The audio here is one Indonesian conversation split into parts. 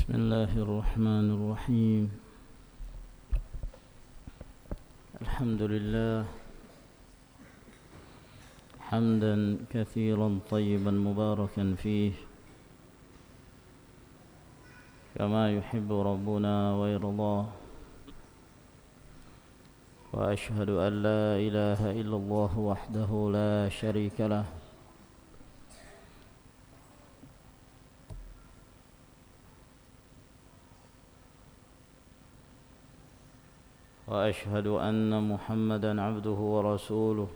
بسم الله الرحمن الرحيم. الحمد لله حمدا كثيرا طيبا مباركا فيه كما يحب ربنا ويرضاه، وأشهد أن لا إله إلا الله وحده لا شريك له، وأشهد أن محمدا عبده ورسوله،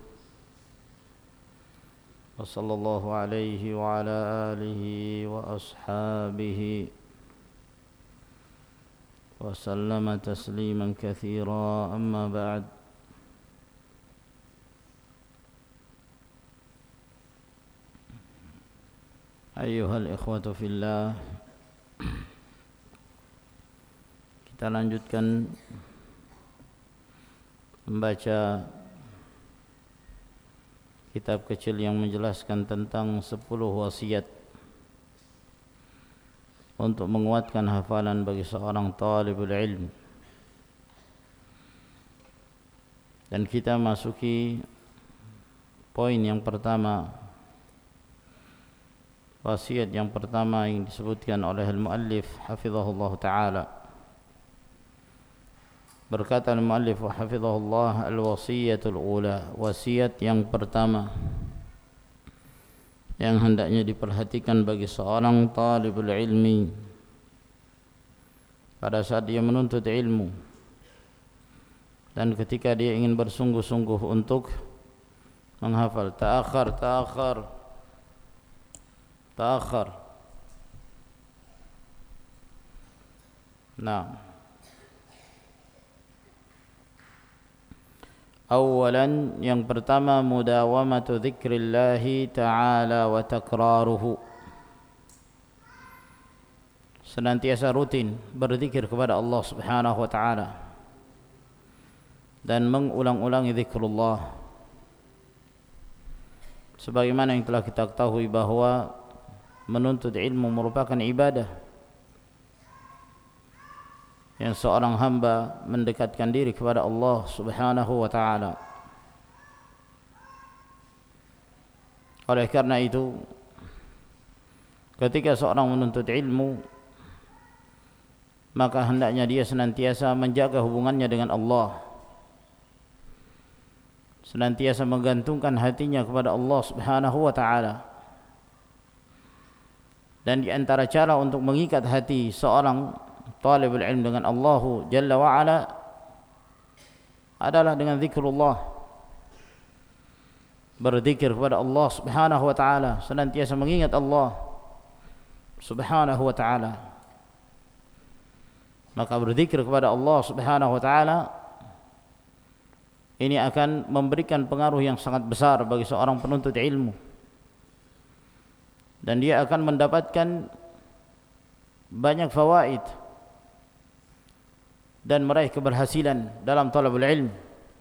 وصلى الله عليه وعلى آله وأصحابه وسلم تسليما كثيرا. أما بعد، أيها الإخوة في الله، kita lanjutkan membaca kitab kecil yang menjelaskan tentang 10 wasiat untuk menguatkan hafalan bagi seorang talibul ilm. Dan kita masuki poin yang pertama, wasiat yang pertama yang disebutkan oleh al-muallif hafizahullah ta'ala. Berkata al-muallif hafizahullah, al-wasiyatul ula, wasiat yang pertama yang hendaknya diperhatikan bagi seorang talibul ilmi pada saat dia menuntut ilmu dan ketika dia ingin bersungguh-sungguh untuk menghafal. Ta'akhar. Nah, awalan, yang pertama, mudawamatu dzikrillahi ta'ala wa takraruhu, senantiasa rutin berzikir kepada Allah Subhanahu wa ta'ala dan mengulang-ulangi zikrullah. Sebagaimana yang telah kita ketahui bahwa menuntut ilmu merupakan ibadah yang seorang hamba mendekatkan diri kepada Allah Subhanahu wa ta'ala. Oleh karena itu, ketika seorang menuntut ilmu, maka hendaknya dia senantiasa menjaga hubungannya dengan Allah, senantiasa menggantungkan hatinya kepada Allah Subhanahu wa ta'ala. Dan di antara cara untuk mengikat hati seorang talibul ilm dengan Allah Jalla wa'ala adalah dengan zikrullah, berzikir kepada Allah Subhanahu wa ta'ala, senantiasa mengingat Allah Subhanahu wa ta'ala. Maka berzikir kepada Allah Subhanahu wa ta'ala ini akan memberikan pengaruh yang sangat besar bagi seorang penuntut ilmu, dan dia akan mendapatkan banyak fawaid dan meraih keberhasilan dalam talabul ilm.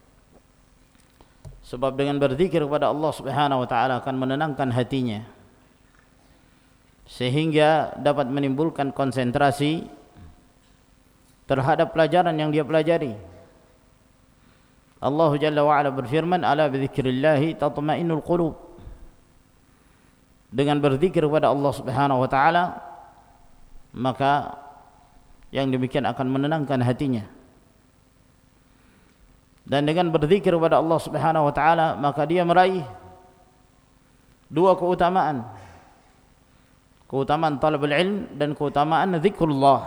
Sebab dengan berzikir kepada Allah Subhanahu wa ta'ala akan menenangkan hatinya sehingga dapat menimbulkan konsentrasi terhadap pelajaran yang dia pelajari. Allah Jalla wa'ala berfirman, ala bidzikrillahi tatma'innul qulub. Dengan berzikir kepada Allah Subhanahu wa ta'ala, maka yang demikian akan menenangkan hatinya. Dan dengan berzikir kepada Allah Subhanahu wa ta'ala, maka dia meraih dua keutamaan, keutamaan talabul ilm dan keutamaan zikrullah,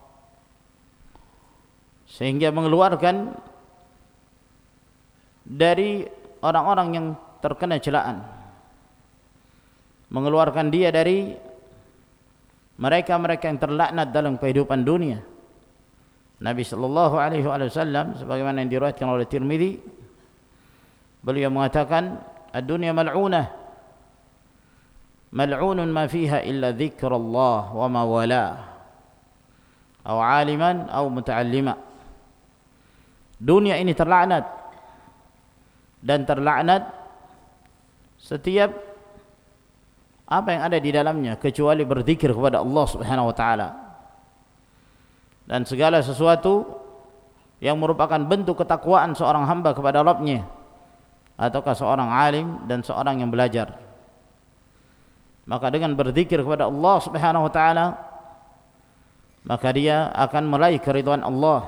sehingga mengeluarkan dari orang-orang yang terkena celaan, mengeluarkan dia dari mereka-mereka yang terlaknat dalam kehidupan dunia. Nabi sallallahu alaihi wasallam sebagaimana yang diriwayatkan oleh Tirmidzi, beliau mengatakan, ad-dunya mal'unah, mal'unun ma fiha illa dzikrullah wa ma wala, aw aliman aw muta'allima. Dunia ini terlaknat, dan terlaknat setiap apa yang ada di dalamnya kecuali berzikir kepada Allah Subhanahu wa ta'ala. dan segala sesuatu yang merupakan bentuk ketakwaan seorang hamba kepada Rabb-Nya, ataukah seorang alim dan seorang yang belajar. Maka dengan berzikir kepada Allah Subhanahu wa taala, maka dia akan meraih keridhaan Allah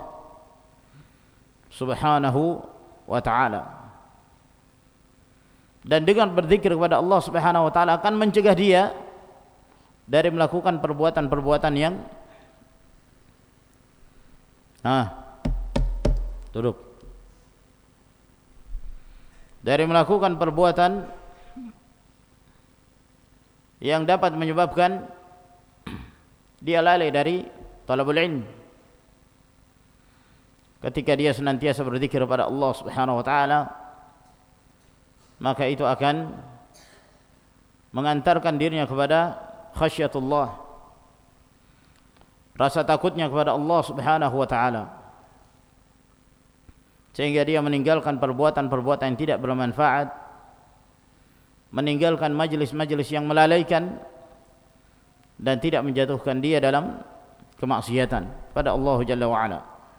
Subhanahu wa taala. Dan dengan berzikir kepada Allah Subhanahu wa taala akan mencegah dia dari melakukan perbuatan-perbuatan yang duduk. Dari melakukan perbuatan yang dapat menyebabkan dia lalai dari talabul ilm. Ketika dia senantiasa berzikir kepada Allah Subhanahu wa taala, maka itu akan mengantarkan dirinya kepada khasyatullah, rasa takutnya kepada Allah Subhanahu wa taala, sehingga dia meninggalkan perbuatan-perbuatan yang tidak bermanfaat, meninggalkan majlis-majlis yang melalaikan, dan tidak menjatuhkan dia dalam kemaksiatan pada Allah Jalla wa'ala.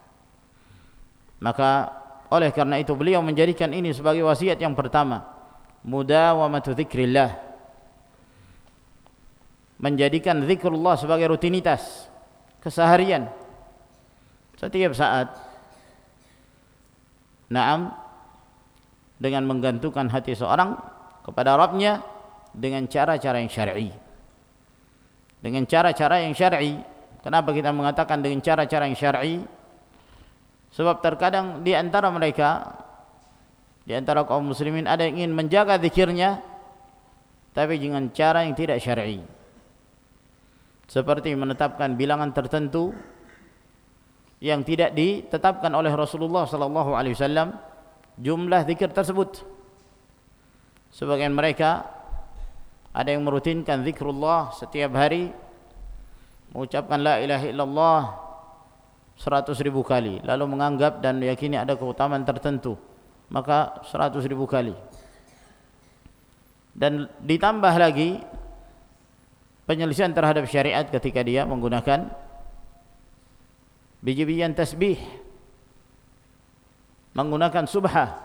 Maka oleh karena itu beliau menjadikan ini sebagai wasiat yang pertama, mudawamatu dzikrillah, menjadikan zikrullah sebagai rutinitas keseharian setiap saat. Naam, dengan menggantungkan hati seorang kepada Rabb-Nya dengan cara-cara yang syar'i. Dengan cara-cara yang syar'i. Kenapa kita mengatakan dengan cara-cara yang syar'i? Sebab terkadang di antara mereka, di antara kaum muslimin, ada yang ingin menjaga zikirnya tapi dengan cara yang tidak syar'i. Seperti menetapkan bilangan tertentu yang tidak ditetapkan oleh Rasulullah sallallahu alaihi wasallam jumlah zikir tersebut. Sebagian mereka ada yang merutinkan zikrullah setiap hari, mengucapkan la ilaha illallah 100.000 kali, lalu menganggap dan meyakini ada keutamaan tertentu, maka 100.000 kali. Dan ditambah lagi penyelisihan terhadap syariat ketika dia menggunakan biji-bijian tasbih, menggunakan subhah,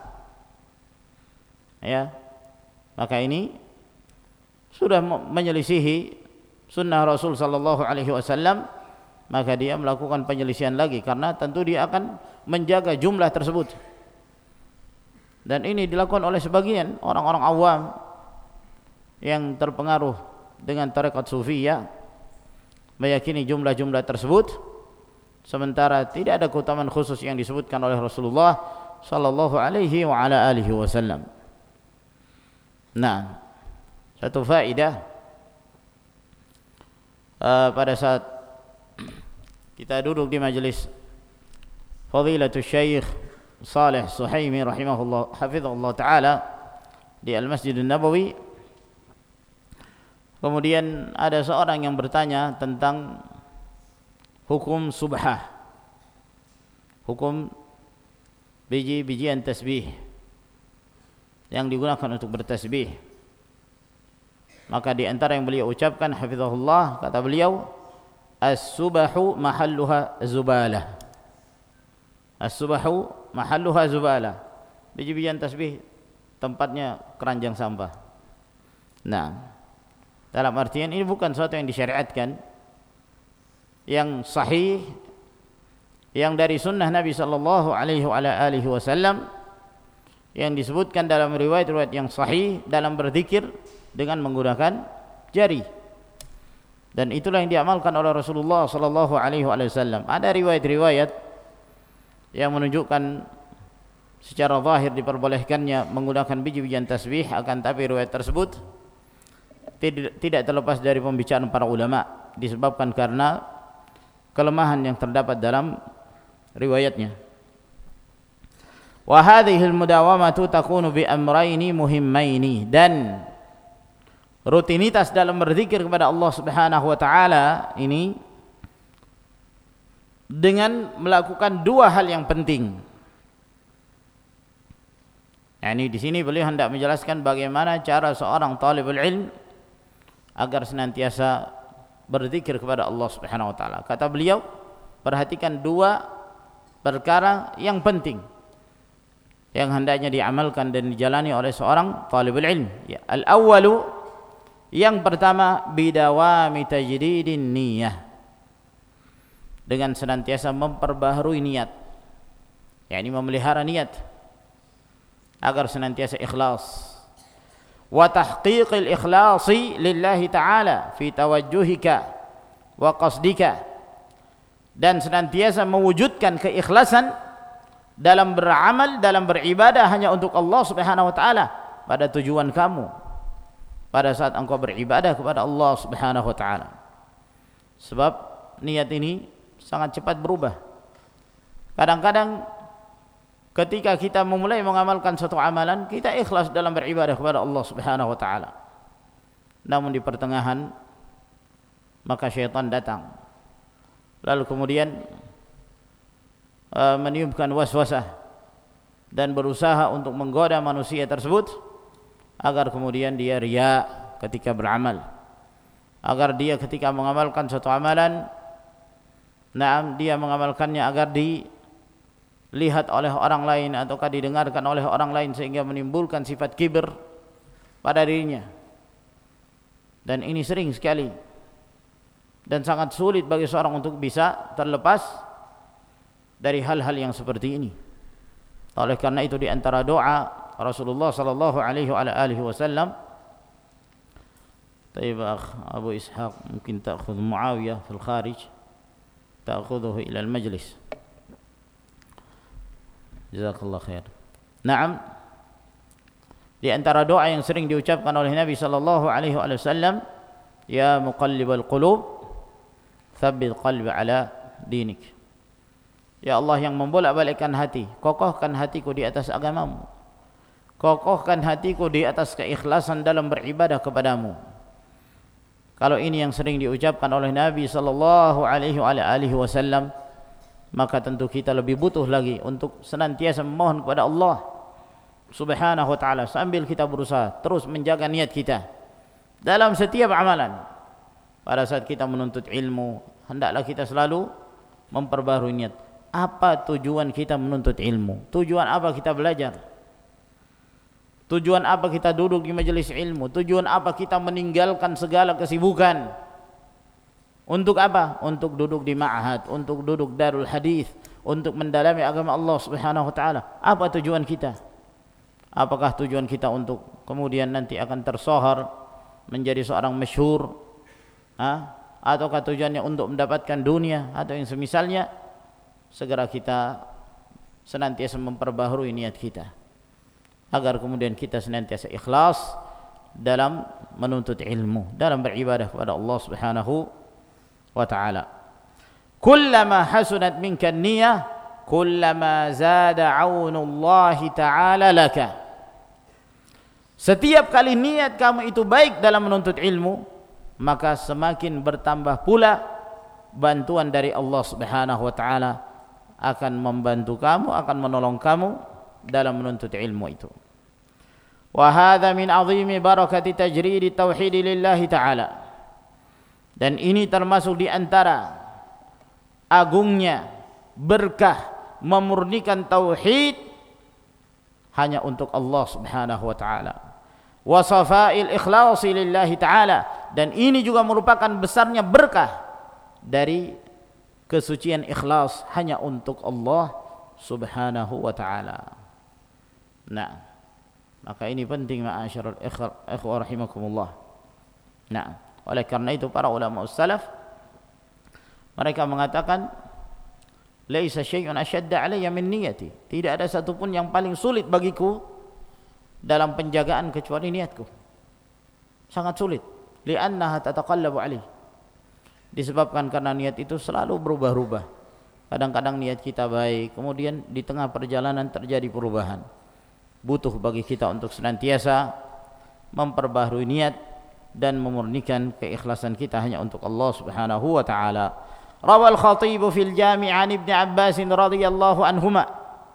ya, maka ini sudah menyelisihi sunnah Rasul sallallahu alaihi wasallam. Maka dia melakukan penyelisihan lagi, karena tentu dia akan menjaga jumlah tersebut. Dan ini dilakukan oleh sebagian orang-orang awam yang terpengaruh dengan tarekat sufiyah, meyakini jumlah-jumlah tersebut, sementara tidak ada keutamaan khusus yang disebutkan oleh Rasulullah sallallahu alaihi wa ala alihi wasallam. Nah, satu faedah pada saat kita duduk di majelis Fadilatul Syekh Saleh Suhaimi rahimahullah hafizahullah taala di Al-Masjid An-Nabawi, kemudian ada seorang yang bertanya tentang hukum subhah, hukum biji-bijian tasbih yang digunakan untuk bertasbih. Maka di antara yang beliau ucapkan hafizahullah, kata beliau, as-subahu mahalluha zubalah. As-subahu mahalluha zubalah. Biji-bijian tasbih tempatnya keranjang sampah. Nah, dalam artian ini bukan sesuatu yang disyariatkan, yang sahih, yang dari sunnah Nabi sallallahu alaihi wasallam, yang disebutkan dalam riwayat-riwayat yang sahih dalam berzikir dengan menggunakan jari. Dan itulah yang diamalkan oleh Rasulullah sallallahu alaihi wasallam. Ada riwayat-riwayat yang menunjukkan secara zahir diperbolehkannya menggunakan biji-bijian tasbih, akan tapi riwayat tersebut tidak terlepas dari pembicaraan para ulama, disebabkan karena kelemahan yang terdapat dalam riwayatnya. Wa hadhihi al-mudawamatu takunu bi amrayni muhimmaini, dan rutinitas dalam berzikir kepada Allah Subhanahu wa taala ini dengan melakukan dua hal yang penting. Yani di sini beliau hendak menjelaskan bagaimana cara seorang talibul ilm agar senantiasa berzikir kepada Allah Subhanahu wa taala. Kata beliau, perhatikan dua perkara yang penting yang hendaknya diamalkan dan dijalani oleh seorang talibul ilm. Ya, al-awwalu, yang pertama, bidawami tajdidin niyah, dengan senantiasa memperbaharui niat, yakni memelihara niat agar senantiasa ikhlas. Wa tahqiqil ikhlasi lillahi ta'ala fi tawajjuhika wa qasdika, dan senantiasa mewujudkan keikhlasan dalam beramal, dalam beribadah hanya untuk Allah Subhanahu wa taala, pada tujuan kamu pada saat engkau beribadah kepada Allah Subhanahu wa taala. Sebab niat ini sangat cepat berubah. Kadang-kadang ketika kita memulai mengamalkan suatu amalan, kita ikhlas dalam beribadah kepada Allah Subhanahu wa taala. Namun di pertengahan maka syaitan datang, lalu kemudian meniupkan waswasah dan berusaha untuk menggoda manusia tersebut agar kemudian dia riya ketika beramal, agar dia ketika mengamalkan suatu amalan, dia mengamalkannya agar dilihat oleh orang lain ataukah didengarkan oleh orang lain, sehingga menimbulkan sifat kibir pada dirinya. Dan ini sering sekali dan sangat sulit bagi seorang untuk bisa terlepas dari hal-hal yang seperti ini. Oleh karena itu di antara doa Rasulullah sallallahu alaihi wasallam, طيب Abu Ishaq, mungkin ta'khudh Muawiyah fil kharij, ta'khudhuhu ila al-majlis. Jazakallah khair. Naam, di antara doa yang sering diucapkan oleh Nabi sallallahu alaihi wasallam, ya muqallibal qulub, tsabbit qalbi ala dinik. Ya Allah yang membolak-balikkan hati, kokohkan hatiku di atas agamamu, kokohkan hatiku di atas keikhlasan dalam beribadah kepadamu. Kalau ini yang sering diucapkan oleh Nabi sallallahu alaihi wasallam, maka tentu kita lebih butuh lagi untuk senantiasa memohon kepada Allah Subhanahu wa taala, sambil kita berusaha terus menjaga niat kita dalam setiap amalan. Pada saat kita menuntut ilmu, hendaklah kita selalu memperbaharui niat. Apa tujuan kita menuntut ilmu? Tujuan apa kita belajar? Tujuan apa kita duduk di majelis ilmu? Tujuan apa kita meninggalkan segala kesibukan? Untuk apa? Untuk duduk di ma'had, untuk duduk darul hadis, untuk mendalami agama Allah Subhanahu wa taala. Apa tujuan kita? Apakah tujuan kita untuk kemudian nanti akan tersohor menjadi seorang masyhur? Ataukah tujuannya untuk mendapatkan dunia atau yang semisalnya? Segera kita senantiasa memperbaharui niat kita agar kemudian kita senantiasa ikhlas dalam menuntut ilmu, dalam beribadah kepada Allah Subhanahu wa taala. Kullama hasunat minka an-niyyah, kullama zada 'aunullahi ta'ala laka. Setiap kali niat kamu itu baik dalam menuntut ilmu, maka semakin bertambah pula bantuan dari Allah Subhanahu wa taala akan membantu kamu, akan menolong kamu dalam menuntut ilmu itu. Wa hadza min 'azimi barakati tajrid tauhid lillahi ta'ala. Dan ini termasuk di antara agungnya berkah memurnikan tauhid hanya untuk Allah Subhanahu wa taala. Wa safail ikhlasi lillahi ta'ala, dan ini juga merupakan besarnya berkah dari kesucian ikhlas hanya untuk Allah Subhanahu wa taala. Nah, maka ini penting ma'asyiral ikhwah rahimakumullah. Nah, oleh karena itu para ulama salaf mereka mengatakan laisa syai'un ashadda 'alayya min niyyati. Tidak ada satupun yang paling sulit bagiku dalam penjagaan kecuali niatku. Sangat sulit. Li'annaha tataqallabu 'alayhi. Disebabkan karena niat itu selalu berubah-ubah. Kadang-kadang niat kita baik, kemudian di tengah perjalanan terjadi perubahan. Butuh bagi kita untuk senantiasa memperbaharui niat dan memurnikan keikhlasan kita hanya untuk Allah Subhanahu wa taala. Rawal Khatib fil Jami' an Ibnu Abbas radhiyallahu anhuma.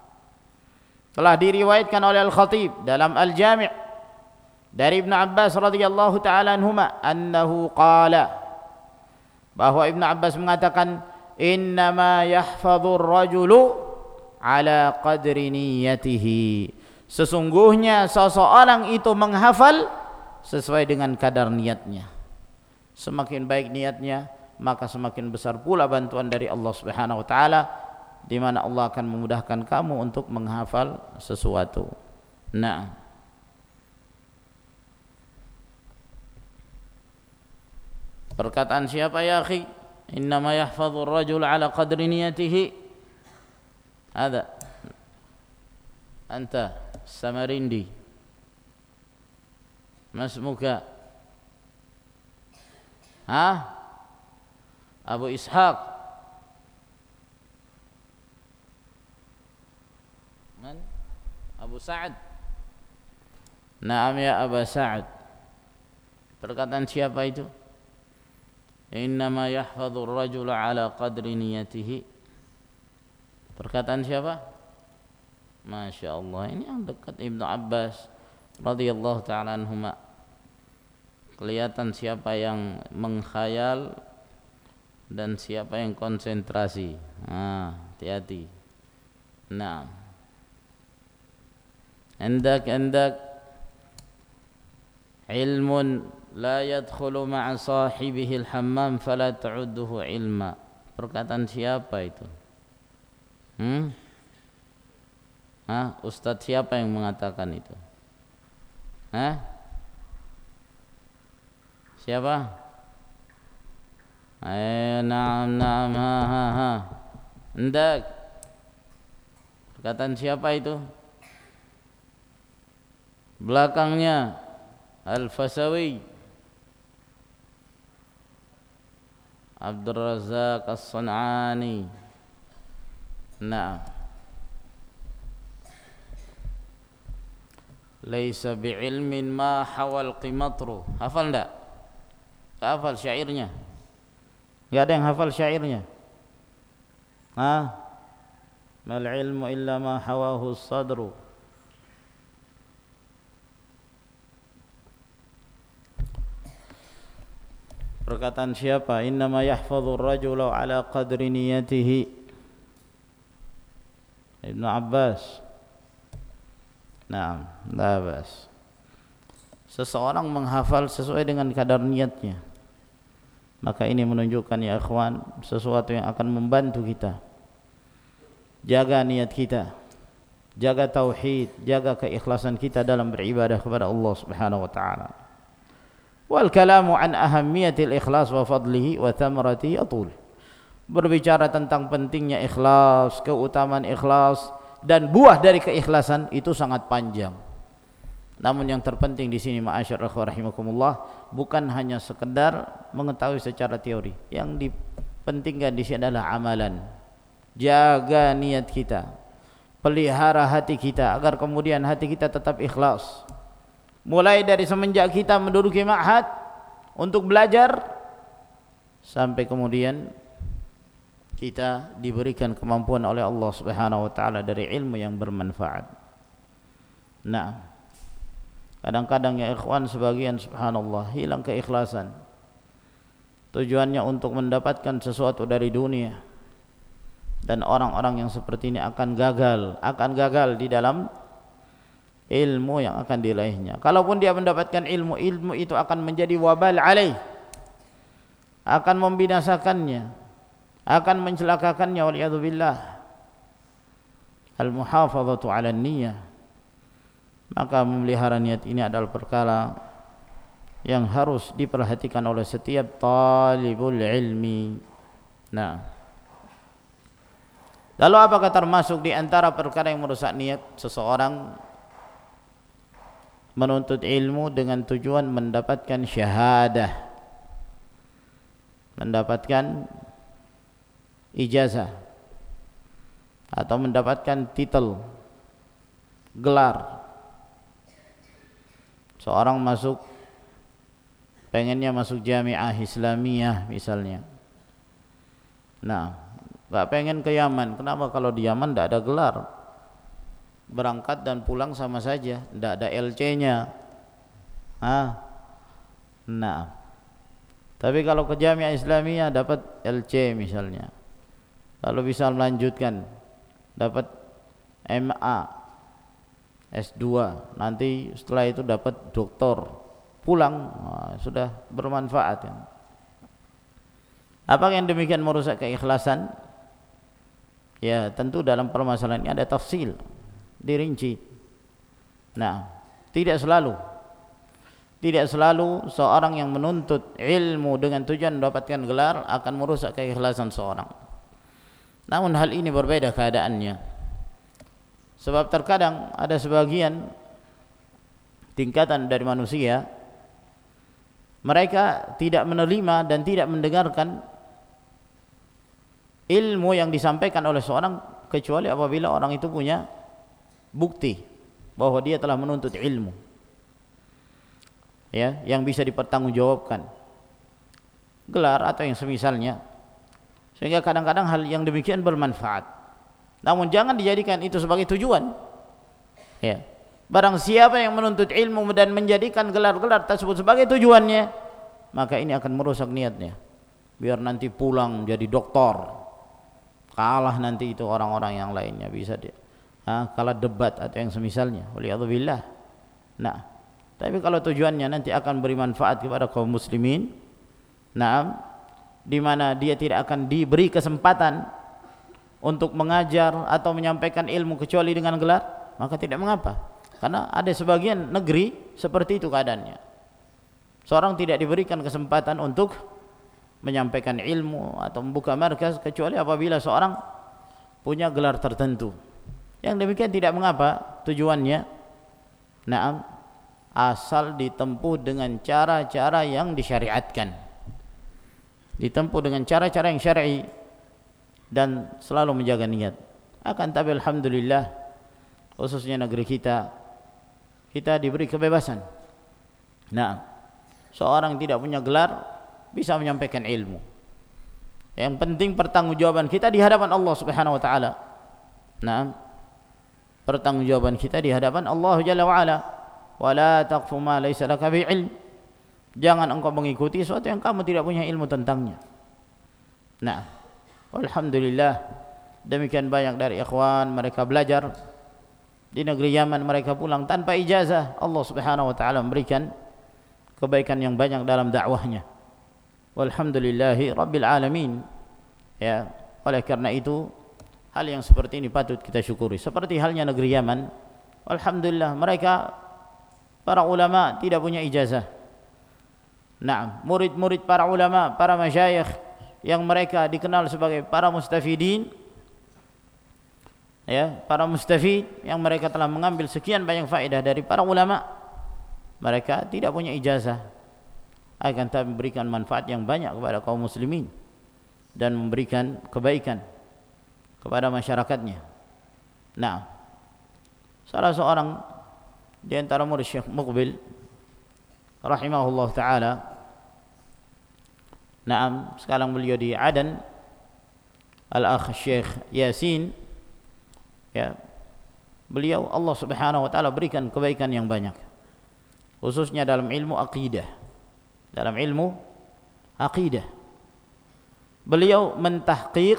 Telah diriwayatkan oleh Al-Khatib dalam Al-Jami' dari Ibnu Abbas radhiyallahu taala anhuma annahu qala, bahwa Ibnu Abbas mengatakan innama yahfadhur rajulu ala qadri niyyatihi. Sesungguhnya seseorang itu menghafal sesuai dengan kadar niatnya. Semakin baik niatnya, maka semakin besar pula bantuan dari Allah Subhanahu wa taala, di mana Allah akan memudahkan kamu untuk menghafal sesuatu. Nah, perkataan siapa ya akhi? Innama yahfadhur rajul ala qadri niyatihi. Ada anta Samarindi, masmuka Abu Ishaq, man? Abu Sa'ad. Naam ya Abu Sa'ad. Perkataan siapa itu? Innama yahfadhur rajul ala qadri niyatihi. Perkataan siapa? Masya Allah, ini yang dekat Ibnu Abbas radhiyallahu ta'ala anhuma. Kelihatan siapa yang mengkhayal dan siapa yang konsentrasi. Hati-hati. Nah, Andak ilmun la yadkhulu ma'a sahibihi al-hammam fala ta'udduhu ilma. Perkataan siapa itu? Ustadz siapa yang mengatakan itu? Siapa? Naam. Andak. Perkataan siapa itu? Belakangnya Al-Fasawi, Abdul Razak As-San'ani. Nah, laisa bi'ilmin ma hawal qimatru. Hafal enggak? Hafal syairnya? Enggak ada yang hafal syairnya? Mal ilmu illa ma hawahu as-sadru. Perkataan siapa? Innama yahfadhur rajulu ala qadri niyatihi. Ibnu Abbas. Naam, la bas. Seseorang menghafal sesuai dengan kadar niatnya. Maka ini menunjukkan ya ikhwan, sesuatu yang akan membantu kita. Jaga niat kita. Jaga tauhid, jaga keikhlasan kita dalam beribadah kepada Allah Subhanahu wa taala. Wal kalamu an ahammiyatil ikhlas wa fadlihi wa thamaratihi atul. Berbicara tentang pentingnya ikhlas, keutamaan ikhlas dan buah dari keikhlasan itu sangat panjang. Namun yang terpenting di sini ma'asyar ikhwan rahimakumullah, bukan hanya sekedar mengetahui secara teori. Yang dipentingkan di sini adalah amalan. Jaga niat kita. Pelihara hati kita agar kemudian hati kita tetap ikhlas. Mulai dari semenjak kita menduduki ma'had untuk belajar sampai kemudian kita diberikan kemampuan oleh Allah Subhanahu wa taala dari ilmu yang bermanfaat. Nah, kadang-kadang ya ikhwan sebagian subhanallah hilang keikhlasan. Tujuannya untuk mendapatkan sesuatu dari dunia. Dan orang-orang yang seperti ini akan gagal di dalam ilmu yang akan diraihnya. Kalaupun dia mendapatkan ilmu itu akan menjadi wabal alaih, akan membinasakannya, akan mencelakakannya. Waliyadzubillah. Al-muhafazatu ala niyyah. Maka memelihara niat ini adalah perkara yang harus diperhatikan oleh setiap talibul ilmi. Nah, lalu apakah termasuk di antara perkara yang merusak niat seseorang menuntut ilmu dengan tujuan mendapatkan syahadah, mendapatkan ijazah atau mendapatkan titel, gelar. Seorang pengennya masuk jamiah Islamiyah misalnya. Nah, gak pengen ke Yaman. Kenapa? Kalau di Yaman tidak ada gelar, berangkat dan pulang sama saja, tidak ada LC-nya. Nah, tapi kalau ke Jamiah Islamiyah dapat LC misalnya, lalu bisa melanjutkan dapat MA, S2, nanti setelah itu dapat doktor, pulang sudah bermanfaat ya. Apakah yang demikian merusak keikhlasan? Ya tentu dalam permasalahan ini ada tafsil, dirinci. Nah, tidak selalu seorang yang menuntut ilmu dengan tujuan mendapatkan gelar akan merusak keikhlasan seorang. Namun hal ini berbeda keadaannya. Sebab terkadang ada sebagian tingkatan dari manusia, mereka tidak menerima dan tidak mendengarkan ilmu yang disampaikan oleh seorang kecuali apabila orang itu punya bukti bahwa dia telah menuntut ilmu, ya, yang bisa dipertanggungjawabkan, gelar atau yang semisalnya. Sehingga kadang-kadang hal yang demikian bermanfaat. Namun jangan dijadikan itu sebagai tujuan. Ya. Barang siapa yang menuntut ilmu dan menjadikan gelar-gelar tersebut sebagai tujuannya, maka ini akan merusak niatnya. Biar nanti pulang jadi doktor, kalah nanti itu orang-orang yang lainnya, bisa dia kalah debat atau yang semisalnya. Waliyadzubillah. Nah, tapi kalau tujuannya nanti akan beri manfaat kepada kaum muslimin, nah, di mana dia tidak akan diberi kesempatan untuk mengajar atau menyampaikan ilmu kecuali dengan gelar, maka tidak mengapa. Karena ada sebagian negeri seperti itu keadaannya. Seorang tidak diberikan kesempatan untuk menyampaikan ilmu atau membuka markas kecuali apabila seorang punya gelar tertentu. Yang demikian tidak mengapa tujuannya. Naam, asal ditempuh dengan cara-cara yang disyariatkan. Ditempuh dengan cara-cara yang syar'i dan selalu menjaga niat. Akan tapi alhamdulillah, khususnya negeri kita diberi kebebasan. Nah, seorang tidak punya gelar bisa menyampaikan ilmu. Yang penting pertanggungjawaban kita di hadapan Allah Subhanahu wa taala. Nah, pertanggungjawaban kita di hadapan Allah Jalla wa ala. Wala taqfu ma laysa laka bi'ilm. Jangan engkau mengikuti sesuatu yang kamu tidak punya ilmu tentangnya. Nah, alhamdulillah, demikian banyak dari ikhwan mereka belajar di negeri Yaman, mereka pulang tanpa ijazah. Allah Subhanahu wa taala memberikan kebaikan yang banyak dalam dakwahnya. Walhamdulillahi rabbil alamin. Ya, oleh karena itu hal yang seperti ini patut kita syukuri. Seperti halnya negeri Yaman, alhamdulillah mereka para ulama tidak punya ijazah. Nah, murid-murid para ulama, para masyayikh yang mereka dikenal sebagai para mustafidin, ya, para mustafid yang mereka telah mengambil sekian banyak faedah dari para ulama, mereka tidak punya ijazah, akan tapi memberikan manfaat yang banyak kepada kaum muslimin dan memberikan kebaikan kepada masyarakatnya. Nah, salah seorang di antara murid Syekh Muqbil rahimahullah taala, naam, sekarang beliau di Adan, Al-Akh Syekh Yasin, ya, beliau Allah Subhanahu wa taala berikan kebaikan yang banyak, khususnya dalam ilmu akidah. Dalam ilmu akidah beliau mentahqiq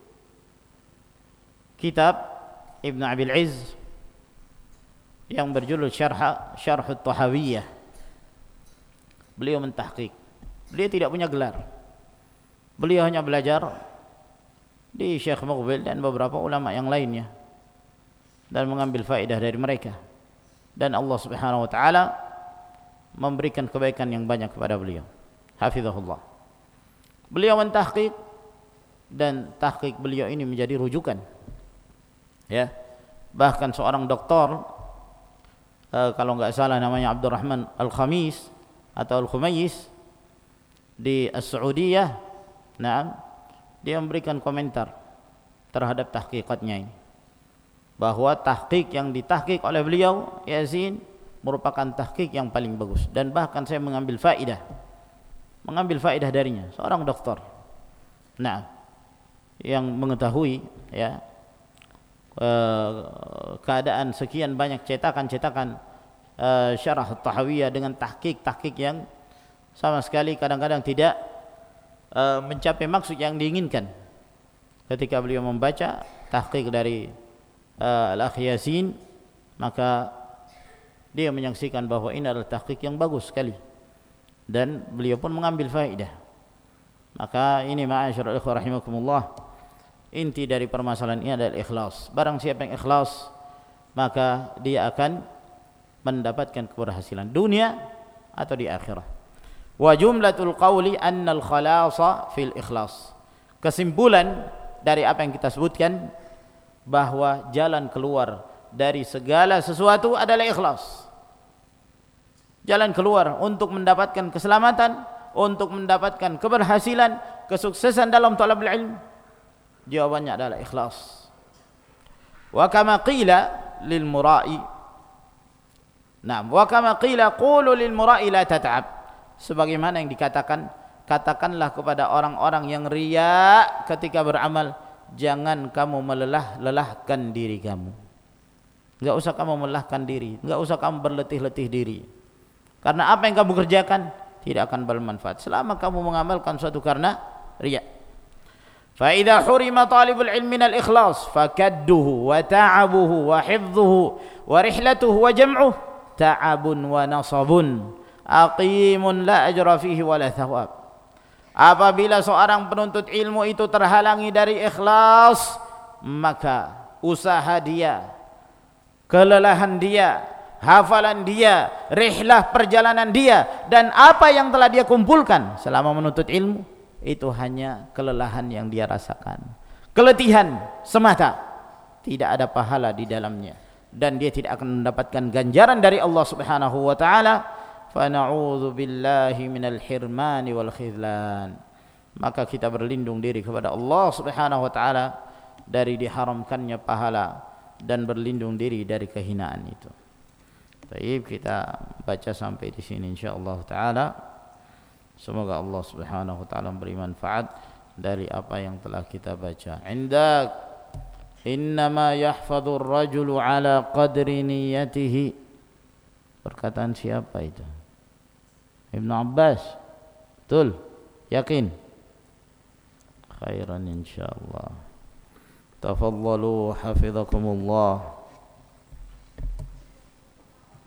kitab Ibn Abil Izz yang berjudul Syarh At-Tahawiyah. Beliau mentahqiq. Beliau tidak punya gelar. Beliau hanya belajar di Syekh Muqbil dan beberapa ulama yang lainnya dan mengambil faedah dari mereka. Dan Allah Subhanahu wa taala memberikan kebaikan yang banyak kepada beliau. Hafizahullah. Beliau mentahqiq dan tahqiq beliau ini menjadi rujukan. Ya. Bahkan seorang doktor, kalau enggak salah namanya Abdurrahman Al-Khamis atau Al-Khumayis di As-Saudiyah, nah, dia memberikan komentar terhadap tahqiqatnya ini, bahwa tahqiq yang ditahqiq oleh beliau Yasin merupakan tahqiq yang paling bagus, dan bahkan saya mengambil faedah darinya. Seorang doktor, nah, yang mengetahui, ya, keadaan sekian banyak cetakan-cetakan Syarah At-Tahawiyah dengan tahqiq yang sama sekali kadang-kadang tidak mencapai maksud yang diinginkan. ketika beliau membaca tahqiq dari Al-Akh Yasin, maka dia menyaksikan bahwa ini adalah tahqiq yang bagus sekali dan beliau pun mengambil faedah. Maka ini ma'asyiral ikhwah rahimakumullah, inti dari permasalahan ini adalah ikhlas. Barang siapa yang ikhlas, maka dia akan mendapatkan keberhasilan dunia atau di akhirat. Wa jumlatul qawli annal khalasa fil ikhlas. Kesimpulan dari apa yang kita sebutkan, bahwa jalan keluar dari segala sesuatu adalah ikhlas. Jalan keluar untuk mendapatkan keselamatan, untuk mendapatkan keberhasilan, kesuksesan dalam talabul ilm, jawabannya adalah ikhlas. Wa kama qila lil mura'i, wa kama qila qulu lil mura'i la tat'ab, sebagaimana yang dikatakan, katakanlah kepada orang-orang yang riya ketika beramal, jangan kamu melelahkan diri kamu. Enggak usah kamu melelahkan diri, enggak usah kamu berletih-letih diri. Karena apa yang kamu kerjakan tidak akan bermanfaat selama kamu mengamalkan suatu karena riya. Fa idza hurima talibul ilmi minal ikhlas fakadduhu wa ta'abuhu wa hifdhuhu wa rihlatuhu wa jam'uhu ta'abun wa nasabun aqimun la ajra fihi wa la thawab. Apabila seorang penuntut ilmu itu terhalangi dari ikhlas, maka usaha dia, kelelahan dia, hafalan dia, rihlah perjalanan dia, dan apa yang telah dia kumpulkan selama menuntut ilmu, itu hanya kelelahan yang dia rasakan, keletihan semata, tidak ada pahala di dalamnya, dan dia tidak akan mendapatkan ganjaran dari Allah Subhanahu wa taala. Fa na'udzu billahi minal hirmani wal khidlan. Maka kita berlindung diri kepada Allah Subhanahu wa taala dari diharamkannya pahala dan berlindung diri dari kehinaan itu. Baik, kita baca sampai di sini insyaallah taala. Semoga Allah Subhanahu wa taala memberi manfaat dari apa yang telah kita baca. Indak innama yahfadhur rajulu ala qadri niyyatihi. Perkataan siapa itu? Ibnu Abbas. Betul? Yakin? Khairan insyaallah. Tafadhalu hafizakumullah.